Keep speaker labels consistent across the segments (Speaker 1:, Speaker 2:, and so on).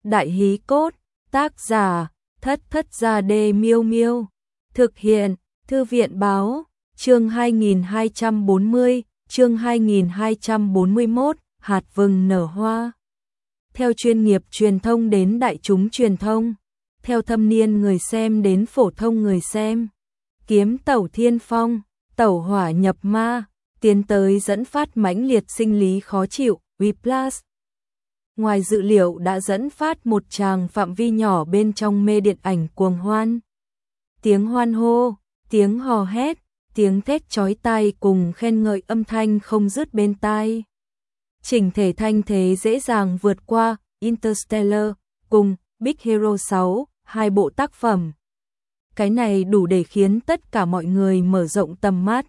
Speaker 1: Đại hí cốt, tác giả, Thất Thất Gia Đê Miêu Miêu. Thực hiện, Thư viện báo, chương 2240, chương 2241, hạt vừng nở hoa. Theo chuyên nghiệp truyền thông đến đại chúng truyền thông, theo thâm niên người xem đến phổ thông người xem. Kiếm tẩu thiên phong, tẩu hỏa nhập ma, tiến tới dẫn phát mãnh liệt sinh lý khó chịu, Whiplash. Ngoài dự liệu đã dẫn phát một tràng phạm vi nhỏ bên trong mê điện ảnh cuồng hoan. Tiếng hoan hô, tiếng hò hét, tiếng thét chói tai cùng khen ngợi âm thanh không dứt bên tai. Chỉnh thể thanh thế dễ dàng vượt qua Interstellar cùng Big Hero 6, hai bộ tác phẩm. Cái này đủ để khiến tất cả mọi người mở rộng tầm mắt.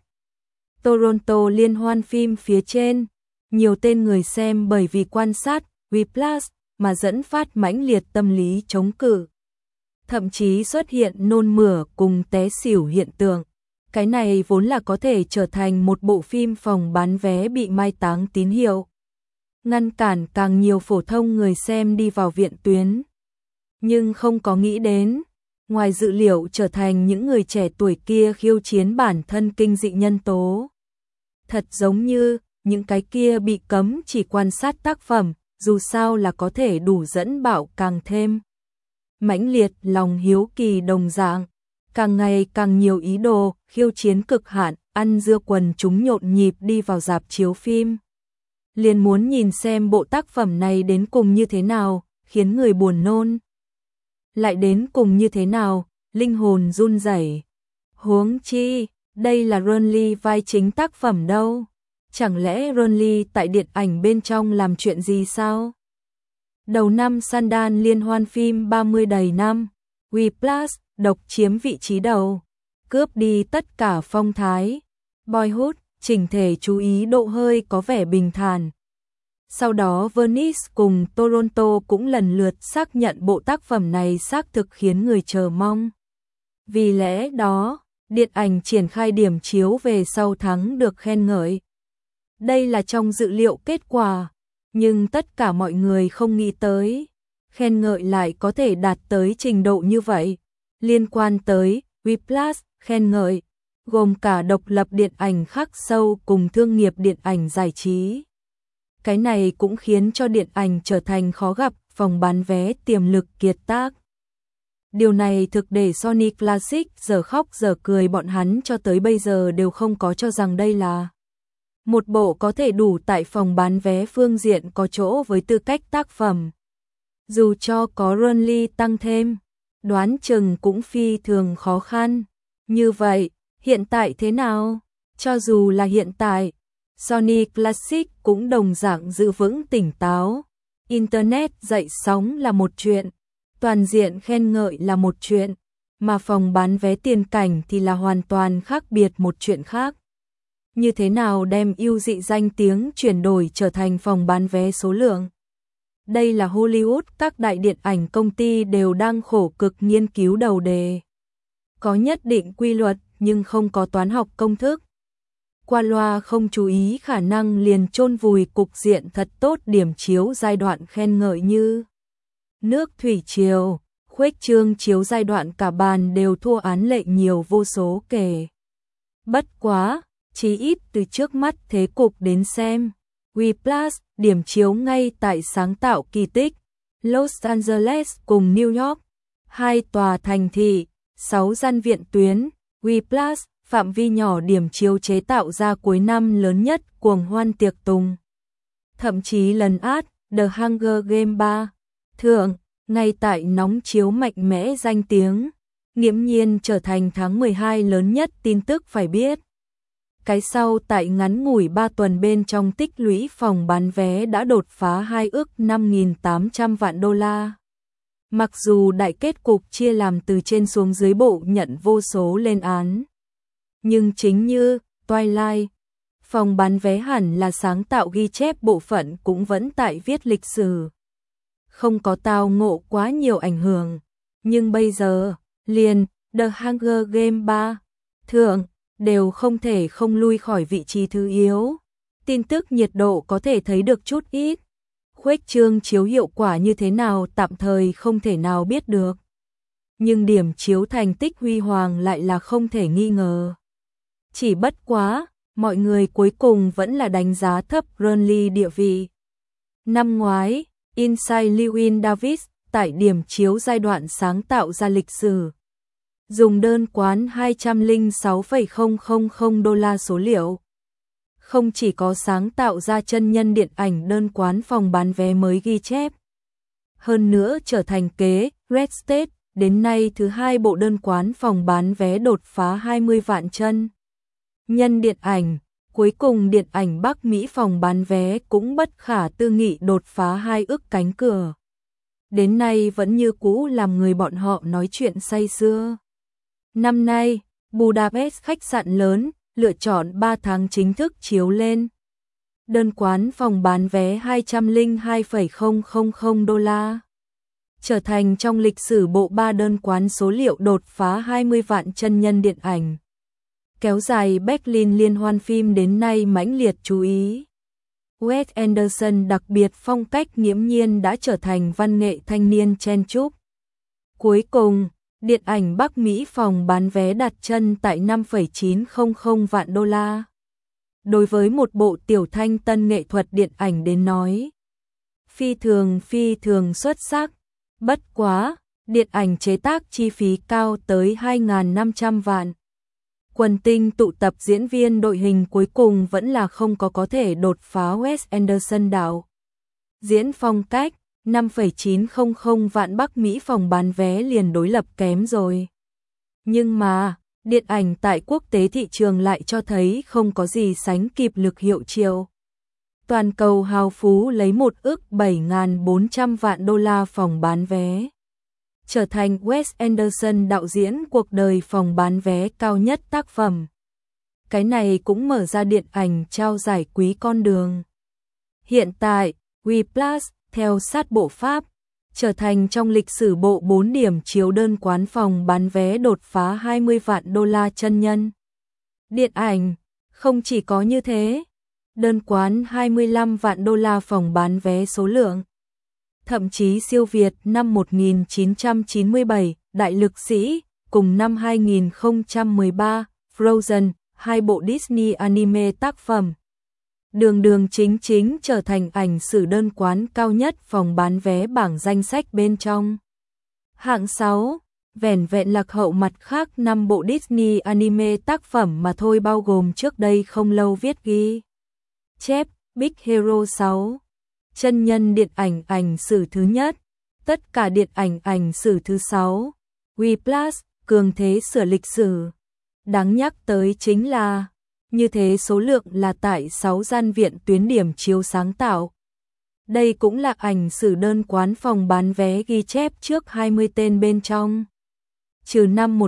Speaker 1: Toronto liên hoan phim phía trên, nhiều tên người xem bởi vì quan sát Whiplash mà dẫn phát mãnh liệt tâm lý chống cự. Thậm chí xuất hiện nôn mửa cùng té xỉu hiện tượng. Cái này vốn là có thể trở thành một bộ phim phòng bán vé bị mai táng tín hiệu, ngăn cản càng nhiều phổ thông người xem đi vào viện tuyến. Nhưng không có nghĩ đến, ngoài dự liệu trở thành những người trẻ tuổi kia khiêu chiến bản thân kinh dị nhân tố. Thật giống như những cái kia bị cấm chỉ quan sát tác phẩm, dù sao là có thể đủ dẫn bạo càng thêm mãnh liệt lòng hiếu kỳ đồng dạng, càng ngày càng nhiều ý đồ khiêu chiến cực hạn, ăn dưa quần chúng nhộn nhịp đi vào rạp chiếu phim. Liền muốn nhìn xem bộ tác phẩm này đến cùng như thế nào, khiến người buồn nôn. Lại đến cùng như thế nào, linh hồn run rẩy. Huống chi, đây là Ronly vai chính tác phẩm đâu. Chẳng lẽ Ronly tại điện ảnh bên trong làm chuyện gì sao? Đầu năm Sundance liên hoan phim 30 đầy năm, Whiplash độc chiếm vị trí đầu, cướp đi tất cả phong thái. Boyhood, chỉnh thể chú ý độ hơi có vẻ bình thản. Sau đó Venice cùng Toronto cũng lần lượt xác nhận bộ tác phẩm này xác thực khiến người chờ mong. Vì lẽ đó, điện ảnh triển khai điểm chiếu về sau thắng được khen ngợi. Đây là trong dự liệu kết quả, nhưng tất cả mọi người không nghĩ tới, khen ngợi lại có thể đạt tới trình độ như vậy. Liên quan tới Whiplash, khen ngợi, gồm cả độc lập điện ảnh khắc sâu cùng thương nghiệp điện ảnh giải trí. Cái này cũng khiến cho điện ảnh trở thành khó gặp phòng bán vé tiềm lực kiệt tác. Điều này thực để Sony Classic giờ khóc giờ cười, bọn hắn cho tới bây giờ đều không có cho rằng đây là một bộ có thể đủ tại phòng bán vé phương diện có chỗ với tư cách tác phẩm. Dù cho có Ronly tăng thêm, đoán chừng cũng phi thường khó khăn. Như vậy, hiện tại thế nào? Cho dù là hiện tại, Sony Classic cũng đồng dạng giữ vững tỉnh táo. Internet dậy sóng là một chuyện, toàn diện khen ngợi là một chuyện, mà phòng bán vé tiền cảnh thì là hoàn toàn khác biệt một chuyện khác. Như thế nào đem ưu dị danh tiếng chuyển đổi trở thành phòng bán vé số lượng? Đây là Hollywood, các đại điện ảnh công ty đều đang khổ cực nghiên cứu đầu đề. Có nhất định quy luật nhưng không có toán học công thức. Qua loa không chú ý khả năng liền chôn vùi cục diện thật tốt điểm chiếu giai đoạn khen ngợi như nước thủy triều, khuếch trương chiếu giai đoạn cả bàn đều thua án lệ nhiều vô số kể. Bất quá, chí ít từ trước mắt thế cục đến xem, Whiplash điểm chiếu ngay tại sáng tạo kỳ tích, Los Angeles cùng New York, hai tòa thành thị, 6 gian viện tuyến, Whiplash phạm vi nhỏ điểm chiếu chế tạo ra cuối năm lớn nhất cuồng hoan tiệc tùng. Thậm chí lần át The Hunger Game 3 thượng, ngay tại nóng chiếu mạnh mẽ danh tiếng, nghiễm nhiên trở thành tháng 12 lớn nhất tin tức phải biết. Cái sau tại ngắn ngủi 3 tuần bên trong tích lũy phòng bán vé đã đột phá 2 ức 5.800 vạn đô la. Mặc dù đại kết cục chia làm từ trên xuống dưới bộ nhận vô số lên án. Nhưng chính như Twilight, phòng bán vé hẳn là sáng tạo ghi chép bộ phận cũng vẫn tại viết lịch sử. Không có tao ngộ quá nhiều ảnh hưởng. Nhưng bây giờ, liền The Hunger Game 3 thượng đều không thể không lui khỏi vị trí thứ yếu. Tin tức nhiệt độ có thể thấy được chút ít. khuếch trương chiếu hiệu quả như thế nào tạm thời không thể nào biết được. Nhưng điểm chiếu thành tích huy hoàng lại là không thể nghi ngờ. Chỉ bất quá, mọi người cuối cùng vẫn là đánh giá thấp Burnley địa vị. Năm ngoái, Inside Llewellyn Davis tại điểm chiếu giai đoạn sáng tạo ra lịch sử. Dùng đơn quán 206,000 đô la số liệu. Không chỉ có sáng tạo ra chân nhân điện ảnh đơn quán phòng bán vé mới ghi chép. Hơn nữa trở thành kế Red State, đến nay thứ hai bộ đơn quán phòng bán vé đột phá 20 vạn chân. Nhân điện ảnh, cuối cùng điện ảnh Bắc Mỹ phòng bán vé cũng bất khả tư nghị đột phá 2 ức cánh cửa. Đến nay vẫn như cũ làm người bọn họ nói chuyện say sưa. Năm nay, Budapest khách sạn lớn, lựa chọn 3 tháng chính thức chiếu lên. Đơn quán phòng bán vé 202,000 đô la. Trở thành trong lịch sử bộ 3 đơn quán số liệu đột phá 20 vạn chân nhân điện ảnh. Kéo dài Berlin liên hoan phim đến nay mãnh liệt chú ý. Wes Anderson đặc biệt phong cách nghiễm nhiên đã trở thành văn nghệ thanh niên chen chúc. Cuối cùng, điện ảnh Bắc Mỹ phòng bán vé đặt chân tại 5,900 vạn đô la. Đối với một bộ tiểu thanh tân nghệ thuật điện ảnh đến nói, phi thường xuất sắc. Bất quá, điện ảnh chế tác chi phí cao tới 2.500 vạn. Quần tinh tụ tập diễn viên đội hình cuối cùng vẫn là không có thể đột phá Wes Anderson đạo. Diễn phong cách, 5,900 vạn Bắc Mỹ phòng bán vé liền đối lập kém rồi. Nhưng mà, điện ảnh tại quốc tế thị trường lại cho thấy không có gì sánh kịp lực hiệu triệu. Toàn cầu hào phú lấy 1 ức 7.400 vạn đô la phòng bán vé. Trở thành Wes Anderson đạo diễn cuộc đời phòng bán vé cao nhất tác phẩm. Cái này cũng mở ra điện ảnh trao giải quý con đường. Hiện tại, Whiplash, theo sát bộ Pháp, trở thành trong lịch sử bộ 4 điểm chiếu đơn quán phòng bán vé đột phá 20 vạn đô la chân nhân. Điện ảnh, không chỉ có như thế, đơn quán 25 vạn đô la phòng bán vé số lượng. Thậm chí siêu việt năm 1997, Đại lực sĩ, cùng năm 2013, Frozen, hai bộ Disney anime tác phẩm. Đường chính trở thành ảnh sử đơn quán cao nhất phòng bán vé bảng danh sách bên trong. Hạng 6, vẻn vẹn lạc hậu mặt khác 5 bộ Disney anime tác phẩm mà thôi, bao gồm trước đây không lâu viết ghi chép Big Hero 6. Chân nhân điện ảnh ảnh sử thứ nhất, tất cả điện ảnh ảnh sử thứ 6, Whiplash, cường thế sửa lịch sử. Đáng nhắc tới chính là, như thế số lượng là tại 6 gian viện tuyến điểm chiếu sáng tạo. Đây cũng là ảnh sử đơn quán phòng bán vé ghi chép trước 20 tên bên trong. Trừ năm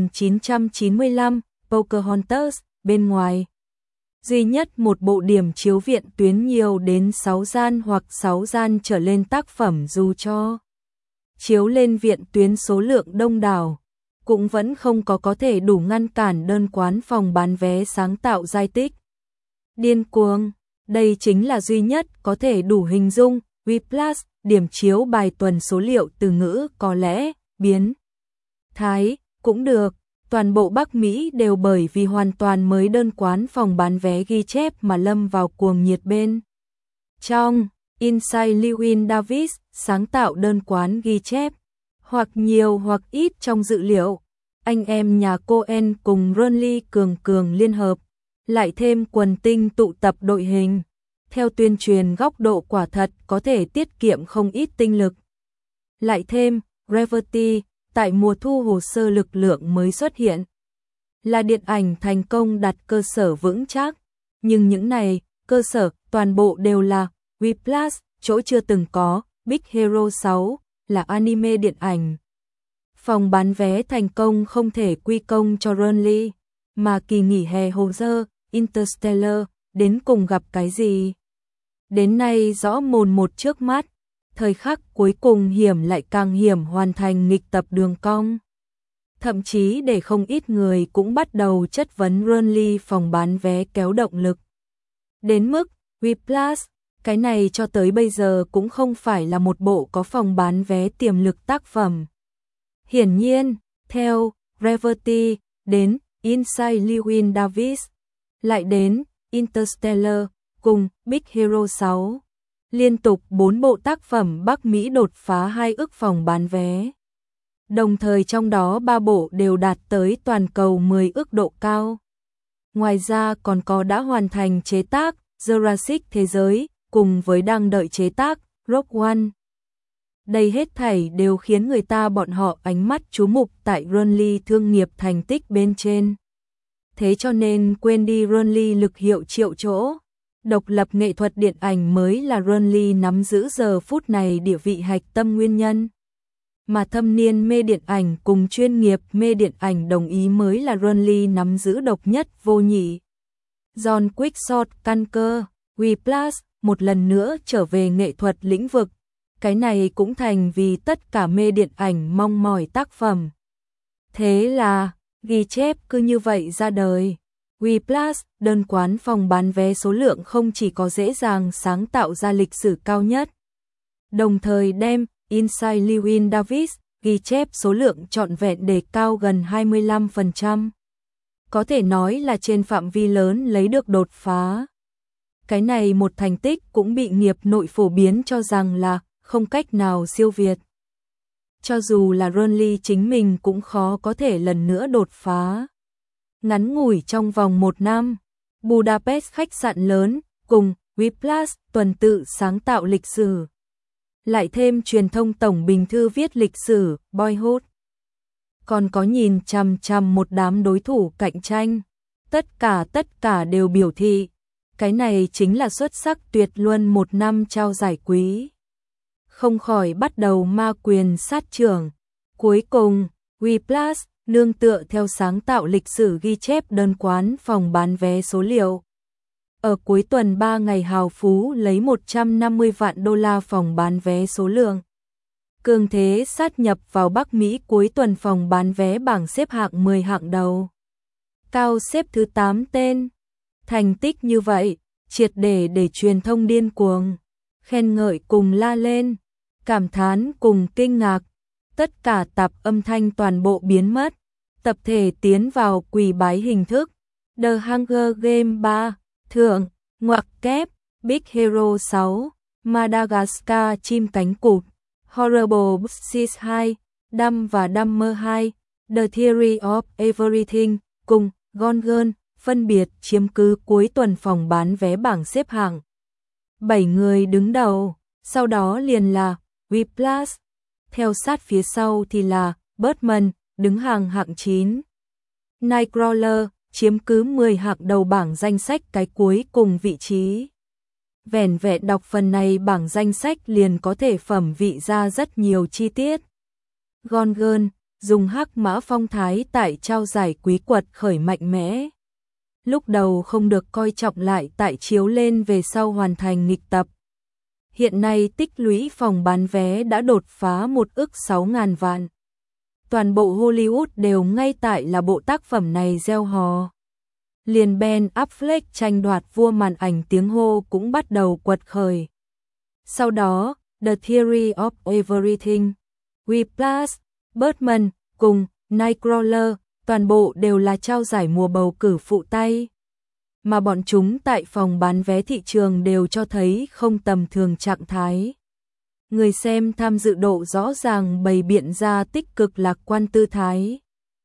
Speaker 1: 1995, Pocahontas, bên ngoài. Duy nhất một bộ điểm chiếu viện tuyến nhiều đến 6 gian hoặc 6 gian trở lên tác phẩm dù cho chiếu lên viện tuyến số lượng đông đảo, cũng vẫn không có thể đủ ngăn cản đơn quán phòng bán vé sáng tạo giai tích. Điên cuồng, đây chính là duy nhất có thể đủ hình dung, Whiplash, điểm chiếu bài tuần số liệu từ ngữ có lẽ, biến thái, cũng được. Toàn bộ Bắc Mỹ đều bởi vì hoàn toàn mới đơn quán phòng bán vé ghi chép mà lâm vào cuồng nhiệt bên. Trong Inside Llewellyn Davis sáng tạo đơn quán ghi chép, hoặc nhiều hoặc ít trong dự liệu, anh em nhà Coen cùng Burnley cường liên hợp, lại thêm quần tinh tụ tập đội hình. Theo tuyên truyền góc độ quả thật có thể tiết kiệm không ít tinh lực. Lại thêm, Gravity, tại mùa thu hồ sơ lực lượng mới xuất hiện. Là điện ảnh thành công đặt cơ sở vững chắc. Nhưng những này, cơ sở, toàn bộ đều là Whiplash, chỗ chưa từng có, Big Hero 6, là anime điện ảnh. Phòng bán vé thành công không thể quy công cho Burnley, mà kỳ nghỉ hè hồ sơ, Interstellar, đến cùng gặp cái gì? Đến nay rõ mồn một trước mắt. Thời khắc cuối cùng hiểm lại càng hiểm hoàn thành nghịch tập đường cong. Thậm chí để không ít người cũng bắt đầu chất vấn Burnley phòng bán vé kéo động lực. Đến mức Whiplash, Cái này cho tới bây giờ cũng không phải là một bộ có phòng bán vé tiềm lực tác phẩm. Hiển nhiên, theo Gravity, đến Inside Llewyn Davis, lại đến Interstellar, cùng Big Hero 6. Liên tục 4 bộ tác phẩm Bắc Mỹ đột phá 2 ức phòng bán vé. Đồng thời trong đó 3 bộ đều đạt tới toàn cầu 10 ức độ cao. Ngoài ra còn có đã hoàn thành chế tác Jurassic Thế giới, cùng với đang đợi chế tác Rogue One. Đây hết thảy đều khiến người ta bọn họ ánh mắt chú mục tại Ronly thương nghiệp thành tích bên trên. Thế cho nên quên đi Ronly lực hiệu triệu chỗ. Độc lập nghệ thuật điện ảnh mới là Ronly nắm giữ giờ phút này địa vị hạch tâm nguyên nhân. Mà thâm niên mê điện ảnh cùng chuyên nghiệp mê điện ảnh đồng ý mới là Ronly nắm giữ độc nhất vô nhị. John Quickshot căn cơ, Whiplash một lần nữa trở về nghệ thuật lĩnh vực. Cái này cũng thành vì tất cả mê điện ảnh mong mỏi tác phẩm. Thế là, ghi chép cứ như vậy ra đời. Whiplash, đơn quán phòng bán vé số lượng không chỉ có dễ dàng sáng tạo ra lịch sử cao nhất, đồng thời đem Inside Llewyn Davis ghi chép số lượng trọn vẹn đề cao gần 25%. Có thể nói là trên phạm vi lớn lấy được đột phá. Cái này một thành tích cũng bị nghiệp nội phổ biến cho rằng là không cách nào siêu việt. Cho dù là Ronly chính mình cũng khó có thể lần nữa đột phá. Ngắn ngủi trong vòng 1 năm, Budapest khách sạn lớn cùng Whiplash tuần tự sáng tạo lịch sử. Lại thêm truyền thông tổng bình thư viết lịch sử Boyhood. Còn có nhìn chằm chằm một đám đối thủ cạnh tranh. Tất cả đều biểu thị. Cái này chính là xuất sắc tuyệt luân một năm trao giải quý. Không khỏi bắt đầu ma quyền sát trưởng. Cuối cùng, Whiplash nương tựa theo sáng tạo lịch sử ghi chép đơn quán phòng bán vé số liệu. Ở cuối tuần 3 ngày hào phú lấy 150 vạn đô la phòng bán vé số lượng. Cường thế sát nhập vào Bắc Mỹ cuối tuần phòng bán vé bảng xếp hạng 10 hạng đầu. Cao xếp thứ 8 tên. Thành tích như vậy, triệt để truyền thông điên cuồng. Khen ngợi cùng la lên, cảm thán cùng kinh ngạc. Tất cả tạp âm thanh toàn bộ biến mất. Tập thể tiến vào quỳ bái hình thức. The Hunger Game 3, Thượng, ngoặc kép, Big Hero 6, Madagascar chim cánh cụt, Horrible Bosses 2, Dumb và Dumber 2, The Theory of Everything, cùng Gone Girl, phân biệt chiếm cứ cuối tuần phòng bán vé bảng xếp hạng. 7 người đứng đầu, sau đó liền là Whiplash, theo sát phía sau thì là Birdman, đứng hàng hạng 9. Nightcrawler, chiếm cứ 10 hạng đầu bảng danh sách cái cuối cùng vị trí. Vẻn vẹn đọc phần này bảng danh sách liền có thể phẩm vị ra rất nhiều chi tiết. Gone Girl, dùng hắc mã phong thái tại trao giải quý quật khởi mạnh mẽ. Lúc đầu không được coi trọng lại tại chiếu lên về sau hoàn thành nghịch tập. Hiện nay tích lũy phòng bán vé đã đột phá 1 ức 6.000 vạn. Toàn bộ Hollywood đều ngay tại là bộ tác phẩm này gieo hò. Liền Ben Affleck tranh đoạt vua màn ảnh tiếng hô cũng bắt đầu quật khởi. Sau đó, The Theory of Everything, Whiplash, Birdman cùng Nightcrawler, toàn bộ đều là trao giải mùa bầu cử phụ tay. Mà bọn chúng tại phòng bán vé thị trường đều cho thấy không tầm thường trạng thái. Người xem tham dự độ rõ ràng bày biện ra tích cực lạc quan tư thái.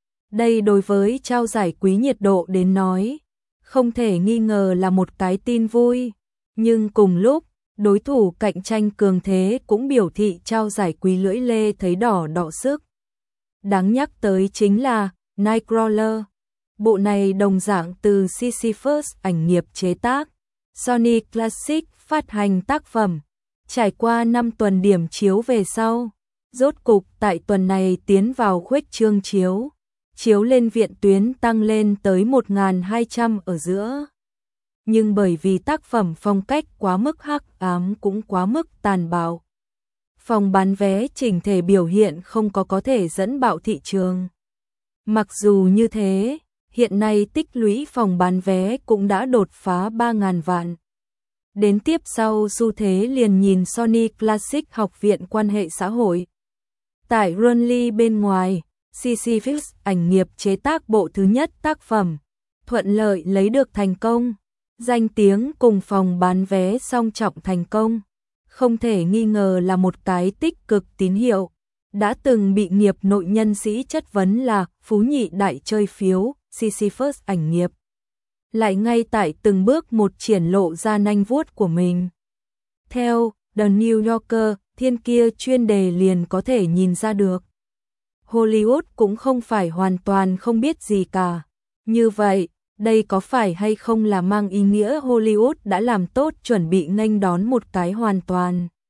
Speaker 1: Đây đối với trao giải quý nhiệt độ đến nói, không thể nghi ngờ là một cái tin vui. Nhưng cùng lúc, đối thủ cạnh tranh cường thế cũng biểu thị trao giải quý lưỡi lê thấy đỏ đỏ sức. Đáng nhắc tới chính là Nightcrawler. Bộ này đồng dạng từ Sisyphus ảnh nghiệp chế tác, Sony Classic phát hành tác phẩm. Trải qua 5 tuần điểm chiếu về sau, rốt cục tại tuần này tiến vào khuếch trương chiếu. Chiếu lên viện tuyến tăng lên tới 1.200 ở giữa. Nhưng bởi vì tác phẩm phong cách quá mức hắc ám cũng quá mức tàn bạo. Phòng bán vé chỉnh thể biểu hiện không có thể dẫn bạo thị trường. Mặc dù như thế, hiện nay tích lũy phòng bán vé cũng đã đột phá 3.000 vạn. Đến tiếp sau xu thế liền nhìn Sony Classic Học viện quan hệ xã hội. Tại Runly bên ngoài, CCFix ảnh nghiệp chế tác bộ thứ nhất tác phẩm, thuận lợi lấy được thành công. Danh tiếng cùng phòng bán vé song trọng thành công, không thể nghi ngờ là một cái tích cực tín hiệu. Đã từng bị nghiệp nội nhân sĩ chất vấn là phú nhị đại chơi phiếu, CCFix ảnh nghiệp lại ngay tại từng bước một triển lộ ra nanh vuốt của mình. Theo The New Yorker, thiên kia chuyên đề liền có thể nhìn ra được. Hollywood cũng không phải hoàn toàn không biết gì cả. Như vậy, đây có phải hay không là mang ý nghĩa Hollywood đã làm tốt chuẩn bị nghênh đón một cái hoàn toàn